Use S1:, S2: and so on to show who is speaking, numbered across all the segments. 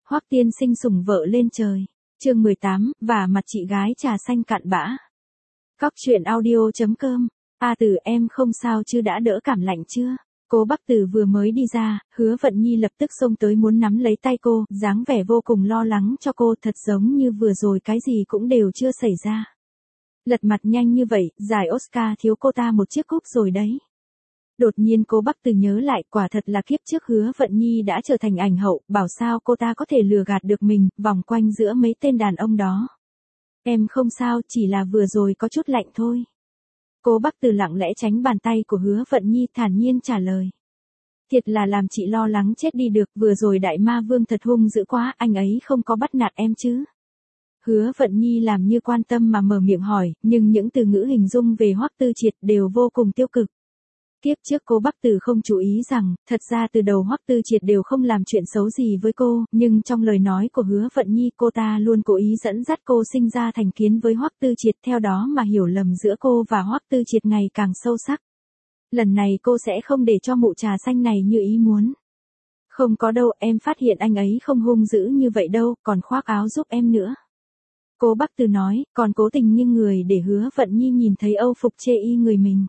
S1: Hoắc tiên sinh sủng vợ lên trời. Chương 18, và mặt chị gái trà xanh cạn bã. Cóc truyện audio.com. A Tử em không sao chứ, đã đỡ cảm lạnh chưa? Cố Bắc Tử vừa mới đi ra, Hứa Vận Nhi lập tức xông tới muốn nắm lấy tay cô, dáng vẻ vô cùng lo lắng cho cô, thật giống như vừa rồi cái gì cũng đều chưa xảy ra. Lật mặt nhanh như vậy, giải Oscar thiếu cô ta một chiếc cúp rồi đấy. Đột nhiên Cố Bắc Tử nhớ lại, quả thật là kiếp trước Hứa Vận Nhi đã trở thành ảnh hậu, bảo sao cô ta có thể lừa gạt được mình, vòng quanh giữa mấy tên đàn ông đó. Em không sao, chỉ là vừa rồi có chút lạnh thôi. Cố Bắc Tử lặng lẽ tránh bàn tay của Hứa Vận Nhi, thản nhiên trả lời. Thiệt là làm chị lo lắng chết đi được, vừa rồi đại ma vương thật hung dữ quá, anh ấy không có bắt nạt em chứ? Hứa Vận Nhi làm như quan tâm mà mở miệng hỏi, nhưng những từ ngữ hình dung về Hoắc Tư Triệt đều vô cùng tiêu cực. Kiếp trước Cố Bắc Tử không chú ý rằng, thật ra từ đầu Hoắc Tư Triệt đều không làm chuyện xấu gì với cô, nhưng trong lời nói của Hứa Vận Nhi cô ta luôn cố ý dẫn dắt cô sinh ra thành kiến với Hoắc Tư Triệt, theo đó mà hiểu lầm giữa cô và Hoắc Tư Triệt ngày càng sâu sắc. Lần này cô sẽ không để cho mụ trà xanh này như ý muốn. Không có đâu, em phát hiện anh ấy không hung dữ như vậy đâu, còn khoác áo giúp em nữa. Cố Bắc Tử nói, còn cố tình nghiêng người để Hứa Vận Nhi nhìn thấy âu phục chê y người mình.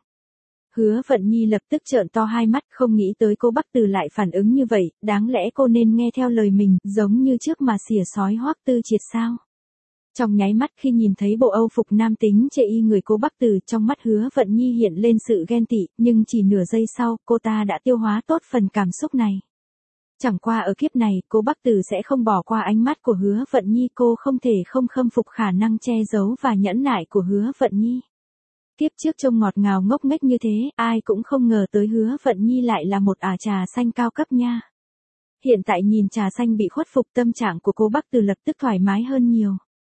S1: Hứa Vận Nhi lập tức trợn to hai mắt, không nghĩ tới Cố Bắc Tử lại phản ứng như vậy, đáng lẽ cô nên nghe theo lời mình, giống như trước mà xỉa xói Hoắc Tư Triệt sao. Trong nháy mắt khi nhìn thấy bộ âu phục nam tính chê y người Cố Bắc Tử, trong mắt Hứa Vận Nhi hiện lên sự ghen tị, nhưng chỉ nửa giây sau, cô ta đã tiêu hóa tốt phần cảm xúc này. Chẳng qua ở kiếp này, Cố Bắc Tử sẽ không bỏ qua ánh mắt của Hứa Vận Nhi, cô không thể không khâm phục khả năng che giấu và nhẫn nại của Hứa Vận Nhi. Kiếp trước trông ngọt ngào ngốc nghếch như thế, ai cũng không ngờ tới Hứa Vận Nhi lại là một ả trà xanh cao cấp nha. Hiện tại nhìn trà xanh bị khuất phục, tâm trạng của Cố Bắc Tử lập tức thoải mái hơn nhiều.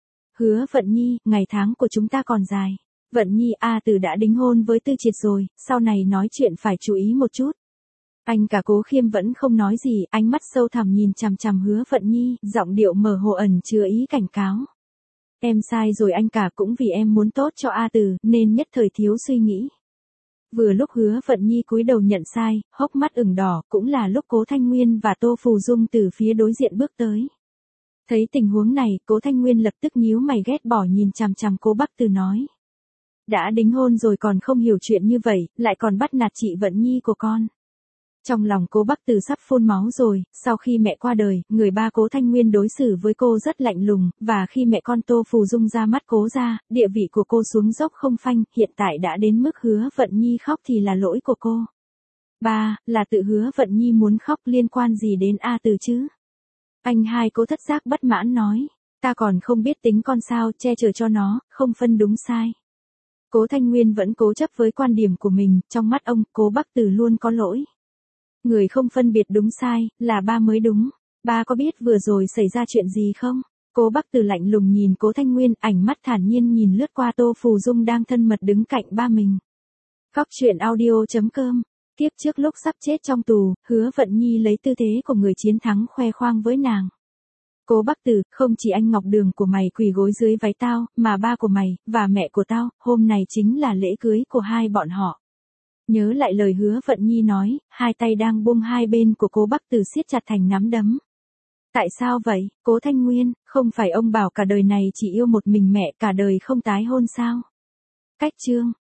S1: Hứa Vận Nhi, ngày tháng của chúng ta còn dài. Vận Nhi, A Tử đã đính hôn với Tư Triệt rồi, sau này nói chuyện phải chú ý một chút. Anh cả Cố Khiêm vẫn không nói gì, ánh mắt sâu thẳm nhìn chằm chằm Hứa Vận Nhi, giọng điệu mơ hồ ẩn chứa ý cảnh cáo. Em sai rồi anh cả, cũng vì em muốn tốt cho A Tử, nên nhất thời thiếu suy nghĩ. Vừa lúc Hứa Vận Nhi cúi đầu nhận sai, hốc mắt ửng đỏ, cũng là lúc Cố Thanh Nguyên và Tô Phù Dung từ phía đối diện bước tới. Thấy tình huống này, Cố Thanh Nguyên lập tức nhíu mày ghét bỏ nhìn chằm chằm Cố Bắc Tử nói. Đã đính hôn rồi còn không hiểu chuyện như vậy, lại còn bắt nạt chị Vận Nhi của con. Trong lòng Cố Bắc Tử sắp phun máu rồi, sau khi mẹ qua đời, người ba Cố Thanh Nguyên đối xử với cô rất lạnh lùng, và khi mẹ con Tô Phù Dung ra mắt Cố gia, địa vị của cô xuống dốc không phanh, hiện tại đã đến mức Hứa Vận Nhi khóc thì là lỗi của cô. Ba, là tự Hứa Vận Nhi muốn khóc, liên quan gì đến A Tử chứ? Anh hai Cố thất giác bất mãn nói, ta còn không biết tính con sao, che chở cho nó, không phân đúng sai. Cố Thanh Nguyên vẫn cố chấp với quan điểm của mình, trong mắt ông, Cố Bắc Tử luôn có lỗi. Người không phân biệt đúng sai, là ba mới đúng. Ba có biết vừa rồi xảy ra chuyện gì không? Cố Bắc Tử lạnh lùng nhìn Cố Thanh Nguyên, ảnh mắt thản nhiên nhìn lướt qua Tô Phù Dung đang thân mật đứng cạnh ba mình. Cóc truyện audio.com. Tiếp trước lúc sắp chết trong tù, Hứa Vận Nhi lấy tư thế của người chiến thắng khoe khoang với nàng. Cố Bắc Tử, không chỉ anh Ngọc Đường của mày quỳ gối dưới váy tao, mà ba của mày, và mẹ của tao, hôm này chính là lễ cưới của hai bọn họ. Nhớ lại lời Hứa Vận Nhi nói, hai tay đang buông hai bên của Cố Bắc Tử siết chặt thành nắm đấm. Tại sao vậy, Cố Thanh Nguyên, không phải ông bảo cả đời này chỉ yêu một mình mẹ, cả đời không tái hôn sao? Cách chương.